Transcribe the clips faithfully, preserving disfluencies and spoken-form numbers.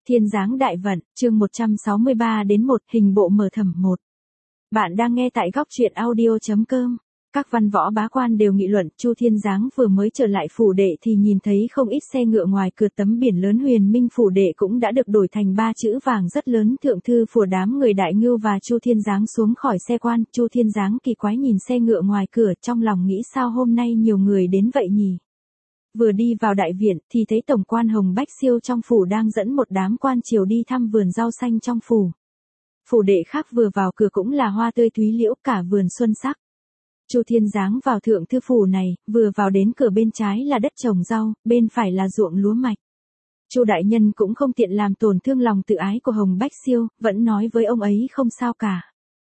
Thiên Giáng Đại Vận, chương một trăm sáu mươi ba đến một, hình bộ mở thẩm một. Bạn đang nghe tại góc truyện audio.com. Các văn võ bá quan đều nghị luận, Chu Thiên Giáng vừa mới trở lại phủ đệ thì nhìn thấy không ít xe ngựa ngoài cửa tấm biển lớn Huyền Minh phủ đệ cũng đã được đổi thành ba chữ vàng rất lớn, thượng thư phủ. Đám người Đại Ngưu và Chu Thiên Giáng xuống khỏi xe quan, Chu Thiên Giáng kỳ quái nhìn xe ngựa ngoài cửa, trong lòng nghĩ sao hôm nay nhiều người đến vậy nhỉ. Vừa đi vào đại viện thì thấy tổng quan Hồng Bách Siêu trong phủ đang dẫn một đám quan triều đi thăm vườn rau xanh trong phủ. Phủ đệ khác vừa vào cửa cũng là hoa tươi thúy liễu, cả vườn xuân sắc. Chu Thiên Giáng vào thượng thư phủ này, vừa vào đến cửa bên trái là đất trồng rau, bên phải là ruộng lúa mạch. Chu đại nhân cũng không tiện làm tổn thương lòng tự ái của Hồng Bách Siêu, vẫn nói với ông ấy không sao cả.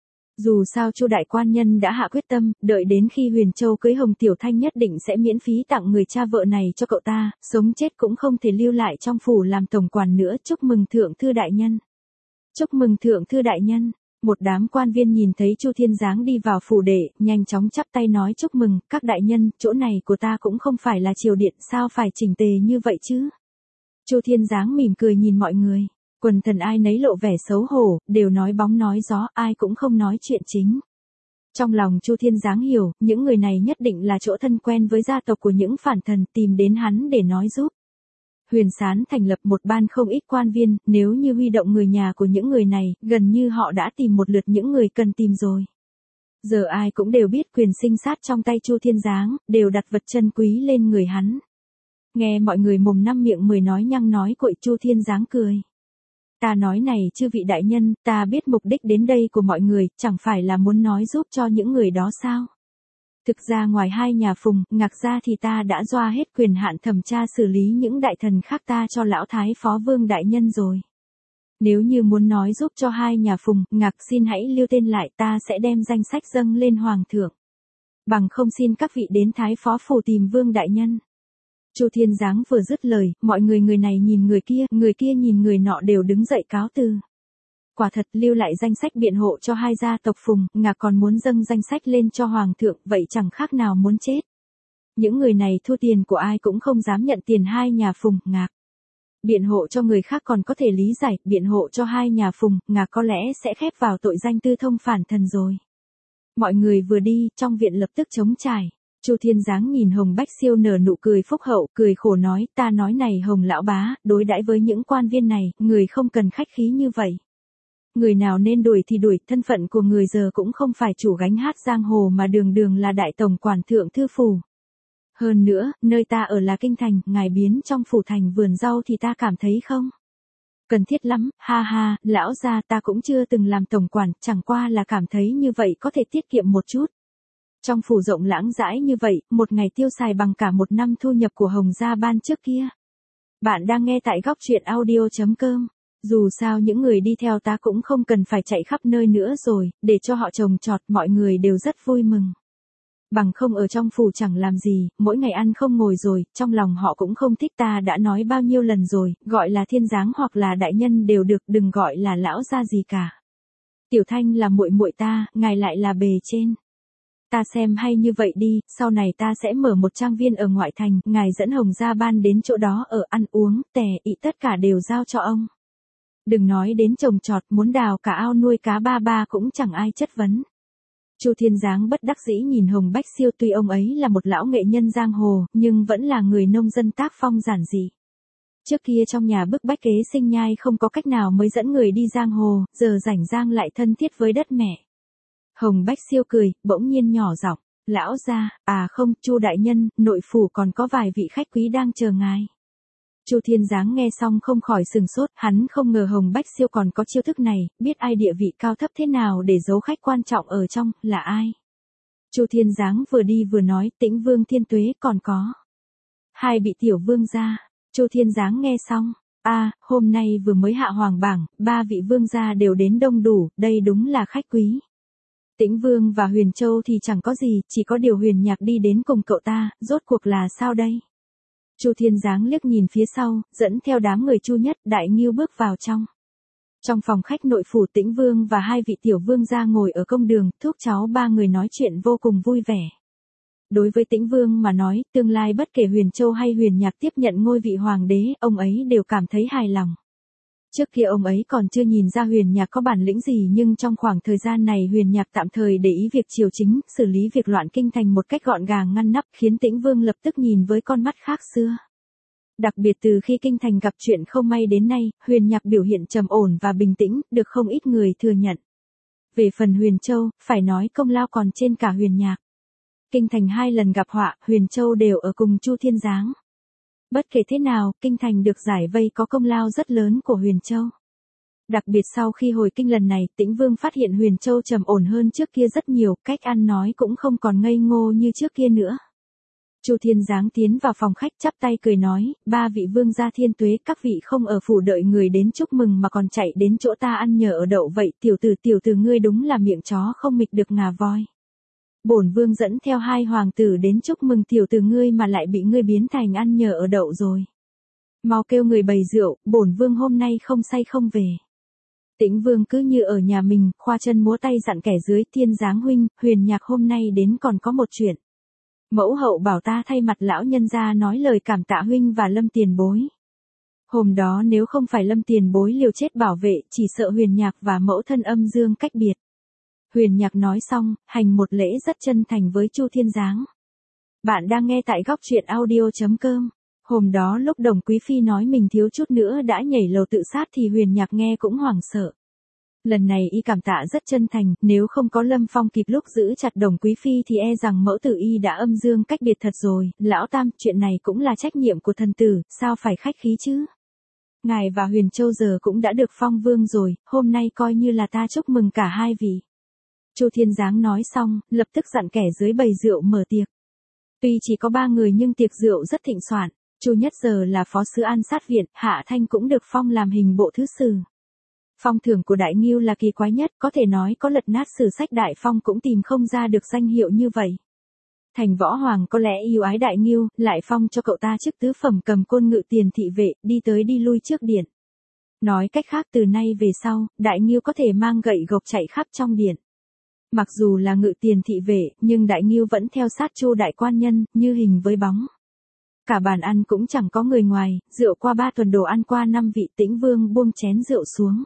Dù sao Chu đại quan nhân đã hạ quyết tâm, đợi đến khi Huyền Châu cưới Hồng Tiểu Thanh nhất định sẽ miễn phí tặng người cha vợ này cho cậu ta, sống chết cũng không thể lưu lại trong phủ làm tổng quản nữa. Chúc mừng thượng thư đại nhân. Chúc mừng thượng thư đại nhân. Một đám quan viên nhìn thấy Chu Thiên Giáng đi vào phủ đệ, nhanh chóng chắp tay nói chúc mừng, các đại nhân, chỗ này của ta cũng không phải là triều điện, sao phải chỉnh tề như vậy chứ? Chu Thiên Giáng mỉm cười nhìn mọi người. Quần thần ai nấy lộ vẻ xấu hổ, đều nói bóng nói gió, ai cũng không nói chuyện chính. Trong lòng Chu Thiên Giáng hiểu, những người này nhất định là chỗ thân quen với gia tộc của những phản thần, tìm đến hắn để nói giúp. Huyền Sán thành lập một ban không ít quan viên, nếu như huy động người nhà của những người này, gần như họ đã tìm một lượt những người cần tìm rồi. Giờ ai cũng đều biết quyền sinh sát trong tay Chu Thiên Giáng, đều đặt vật chân quý lên người hắn. Nghe mọi người mồm năm miệng mười nói nhăng nói cuội, Chu Thiên Giáng cười. Ta nói này chư vị đại nhân, ta biết mục đích đến đây của mọi người, chẳng phải là muốn nói giúp cho những người đó sao? Thực ra ngoài hai nhà Phùng, Ngạc ra thì ta đã doa hết quyền hạn thẩm tra xử lý những đại thần khác ta cho lão thái phó Vương đại nhân rồi. Nếu như muốn nói giúp cho hai nhà Phùng, Ngạc xin hãy lưu tên lại, ta sẽ đem danh sách dâng lên hoàng thượng. Bằng không xin các vị đến thái phó phủ tìm Vương đại nhân. Chu Thiên Giáng vừa dứt lời, mọi người người này nhìn người kia, người kia nhìn người nọ đều đứng dậy cáo từ. Quả thật lưu lại danh sách biện hộ cho hai gia tộc Phùng, Ngạc còn muốn dâng danh sách lên cho hoàng thượng, vậy chẳng khác nào muốn chết. Những người này thu tiền của ai cũng không dám nhận tiền hai nhà Phùng, Ngạc. Biện hộ cho người khác còn có thể lý giải, biện hộ cho hai nhà Phùng, Ngạc có lẽ sẽ khép vào tội danh tư thông phản thần rồi. Mọi người vừa đi, trong viện lập tức trống trải. Chu Thiên Giáng nhìn Hồng Bách Siêu nở nụ cười phúc hậu, cười khổ nói, ta nói này Hồng lão bá, đối đãi với những quan viên này, người không cần khách khí như vậy. Người nào nên đuổi thì đuổi, thân phận của người giờ cũng không phải chủ gánh hát giang hồ mà đường đường là đại tổng quản thượng thư phủ. Hơn nữa, nơi ta ở là kinh thành, ngài biến trong phủ thành vườn rau thì ta cảm thấy không cần thiết lắm, ha ha, lão gia ta cũng chưa từng làm tổng quản, chẳng qua là cảm thấy như vậy có thể tiết kiệm một chút. Trong phủ rộng lãng rãi như vậy, một ngày tiêu xài bằng cả một năm thu nhập của Hồng gia ban trước kia. Bạn đang nghe tại góc truyện audio.com. Dù sao những người đi theo ta cũng không cần phải chạy khắp nơi nữa rồi, để cho họ trồng trọt, mọi người đều rất vui mừng. Bằng không ở trong phủ chẳng làm gì, mỗi ngày ăn không ngồi rồi, trong lòng họ cũng không thích, ta đã nói bao nhiêu lần rồi, gọi là Thiên Giáng hoặc là đại nhân đều được, đừng gọi là lão gia gì cả. Tiểu Thanh là muội muội ta, ngài lại là bề trên. Ta xem hay như vậy đi, sau này ta sẽ mở một trang viên ở ngoại thành, ngài dẫn Hồng gia ban đến chỗ đó ở, ăn uống, tè ị tất cả đều giao cho ông. Đừng nói đến trồng trọt, muốn đào cả ao nuôi cá ba ba cũng chẳng ai chất vấn. Chu Thiên Giáng bất đắc dĩ nhìn Hồng Bách Siêu, tuy ông ấy là một lão nghệ nhân giang hồ, nhưng vẫn là người nông dân tác phong giản dị. Trước kia trong nhà bức bách kế sinh nhai không có cách nào mới dẫn người đi giang hồ, giờ rảnh rang lại thân thiết với đất mẹ. Hồng Bách Siêu cười, bỗng nhiên nhỏ giọng, lão gia, à không, Chu đại nhân, nội phủ còn có vài vị khách quý đang chờ ngài. Chu Thiên Giáng nghe xong không khỏi sừng sốt, hắn không ngờ Hồng Bách Siêu còn có chiêu thức này, biết ai địa vị cao thấp thế nào để giấu khách quan trọng ở trong, là ai. Chu Thiên Giáng vừa đi vừa nói, Tĩnh Vương Thiên Tuế còn có hai vị tiểu vương gia. Chu Thiên Giáng nghe xong, a, à, hôm nay vừa mới hạ hoàng bảng, ba vị vương gia đều đến đông đủ, đây đúng là khách quý. Tĩnh Vương và Huyền Châu thì chẳng có gì, chỉ có điều Huyền Nhạc đi đến cùng cậu ta, rốt cuộc là sao đây? Chu Thiên Giáng liếc nhìn phía sau, dẫn theo đám người Chu Nhất, Đại Ngưu bước vào trong. Trong phòng khách nội phủ, Tĩnh Vương và hai vị tiểu vương gia ngồi ở công đường, thúc cháu ba người nói chuyện vô cùng vui vẻ. Đối với Tĩnh Vương mà nói, tương lai bất kể Huyền Châu hay Huyền Nhạc tiếp nhận ngôi vị hoàng đế, ông ấy đều cảm thấy hài lòng. Trước kia ông ấy còn chưa nhìn ra Huyền Nhạc có bản lĩnh gì, nhưng trong khoảng thời gian này Huyền Nhạc tạm thời để ý việc triều chính, xử lý việc loạn kinh thành một cách gọn gàng ngăn nắp, khiến Tĩnh Vương lập tức nhìn với con mắt khác xưa. Đặc biệt từ khi kinh thành gặp chuyện không may đến nay, Huyền Nhạc biểu hiện trầm ổn và bình tĩnh, được không ít người thừa nhận. Về phần Huyền Châu, phải nói công lao còn trên cả Huyền Nhạc. Kinh thành hai lần gặp họa, Huyền Châu đều ở cùng Chu Thiên Giáng. Bất kể thế nào, kinh thành được giải vây có công lao rất lớn của Huyền Châu. Đặc biệt sau khi hồi kinh lần này, Tĩnh Vương phát hiện Huyền Châu trầm ổn hơn trước kia rất nhiều, cách ăn nói cũng không còn ngây ngô như trước kia nữa. Chu Thiên Giáng tiến vào phòng khách chắp tay cười nói, ba vị vương gia thiên tuế, các vị không ở phủ đợi người đến chúc mừng mà còn chạy đến chỗ ta ăn nhờ ở đậu vậy, tiểu tử tiểu tử ngươi đúng là miệng chó không mịch được ngà voi. Bổn vương dẫn theo hai hoàng tử đến chúc mừng tiểu tử ngươi mà lại bị ngươi biến thành ăn nhờ ở đậu rồi. Mau kêu người bày rượu, bổn vương hôm nay không say không về. Tĩnh Vương cứ như ở nhà mình, khoa chân múa tay dặn kẻ dưới, Thiên Giáng huynh, Huyền Nhạc hôm nay đến còn có một chuyện. Mẫu hậu bảo ta thay mặt lão nhân gia nói lời cảm tạ huynh và Lâm tiền bối. Hôm đó nếu không phải Lâm tiền bối liều chết bảo vệ, chỉ sợ Huyền Nhạc và mẫu thân âm dương cách biệt. Huyền Nhạc nói xong, hành một lễ rất chân thành với Chu Thiên Giáng. Bạn đang nghe tại góc truyện audio chấm com. Hôm đó lúc Đồng Quý Phi nói mình thiếu chút nữa đã nhảy lầu tự sát thì Huyền Nhạc nghe cũng hoảng sợ. Lần này y cảm tạ rất chân thành, nếu không có Lâm Phong kịp lúc giữ chặt Đồng Quý Phi thì e rằng mẫu tử y đã âm dương cách biệt thật rồi. Lão Tam, chuyện này cũng là trách nhiệm của thần tử, sao phải khách khí chứ? Ngài và Huyền Châu giờ cũng đã được phong vương rồi, hôm nay coi như là ta chúc mừng cả hai vị. Chu Thiên Giáng nói xong, lập tức dặn kẻ dưới bày rượu mở tiệc. Tuy chỉ có ba người nhưng tiệc rượu rất thịnh soạn. Chu Nhất giờ là phó sứ An Sát Viện, Hạ Thanh cũng được phong làm hình bộ thứ sử. Phong thưởng của Đại Ngưu là kỳ quái nhất, có thể nói có lật nát sử sách Đại Phong cũng tìm không ra được danh hiệu như vậy. Thành Võ Hoàng có lẽ yêu ái Đại Ngưu, lại phong cho cậu ta chức tứ phẩm cầm côn ngự tiền thị vệ, đi tới đi lui trước điện. Nói cách khác từ nay về sau, Đại Ngưu có thể mang gậy gộc chạy khắp trong điện. Mặc dù là ngự tiền thị vệ, nhưng Đại Ngưu vẫn theo sát Chu đại quan nhân, như hình với bóng. Cả bàn ăn cũng chẳng có người ngoài, rượu qua ba tuần đồ ăn qua năm vị, Tĩnh Vương buông chén rượu xuống.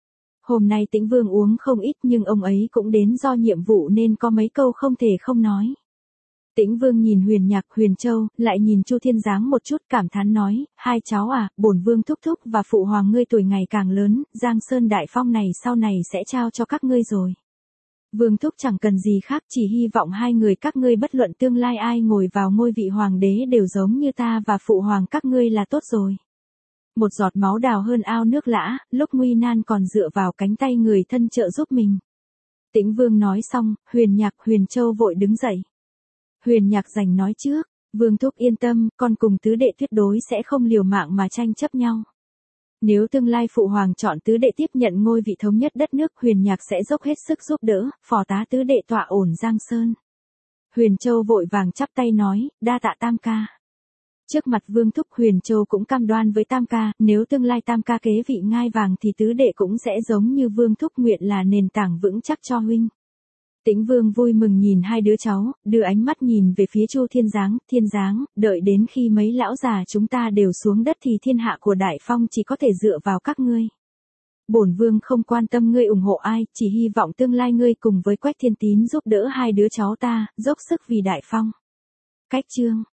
Hôm nay Tĩnh Vương uống không ít nhưng ông ấy cũng đến do nhiệm vụ nên có mấy câu không thể không nói. Tĩnh Vương nhìn Huyền Nhạc, Huyền Châu, lại nhìn Chu Thiên Giáng một chút cảm thán nói, hai cháu à, bổn vương thúc thúc và phụ hoàng ngươi tuổi ngày càng lớn, Giang Sơn Đại Phong này sau này sẽ trao cho các ngươi rồi. Vương thúc chẳng cần gì khác, chỉ hy vọng hai người các ngươi bất luận tương lai ai ngồi vào ngôi vị hoàng đế đều giống như ta và phụ hoàng các ngươi là tốt rồi. Một giọt máu đào hơn ao nước lã, lúc nguy nan còn dựa vào cánh tay người thân trợ giúp mình. Tĩnh Vương nói xong, Huyền Nhạc, Huyền Châu vội đứng dậy. Huyền Nhạc giành nói trước, Vương thúc yên tâm, con cùng tứ đệ tuyệt đối sẽ không liều mạng mà tranh chấp nhau. Nếu tương lai phụ hoàng chọn tứ đệ tiếp nhận ngôi vị thống nhất đất nước, Huyền Nhạc sẽ dốc hết sức giúp đỡ, phò tá tứ đệ tọa ổn Giang Sơn. Huyền Châu vội vàng chắp tay nói, đa tạ Tam ca. Trước mặt Vương thúc, Huyền Châu cũng cam đoan với Tam ca, nếu tương lai Tam ca kế vị ngai vàng thì tứ đệ cũng sẽ giống như Vương thúc nguyện là nền tảng vững chắc cho huynh. Tĩnh Vương vui mừng nhìn hai đứa cháu, đưa ánh mắt nhìn về phía Chu Thiên Giáng, Thiên Giáng, đợi đến khi mấy lão già chúng ta đều xuống đất thì thiên hạ của Đại Phong chỉ có thể dựa vào các ngươi. Bổn vương không quan tâm ngươi ủng hộ ai, chỉ hy vọng tương lai ngươi cùng với Quách Thiên Tín giúp đỡ hai đứa cháu ta, dốc sức vì Đại Phong. Cách chương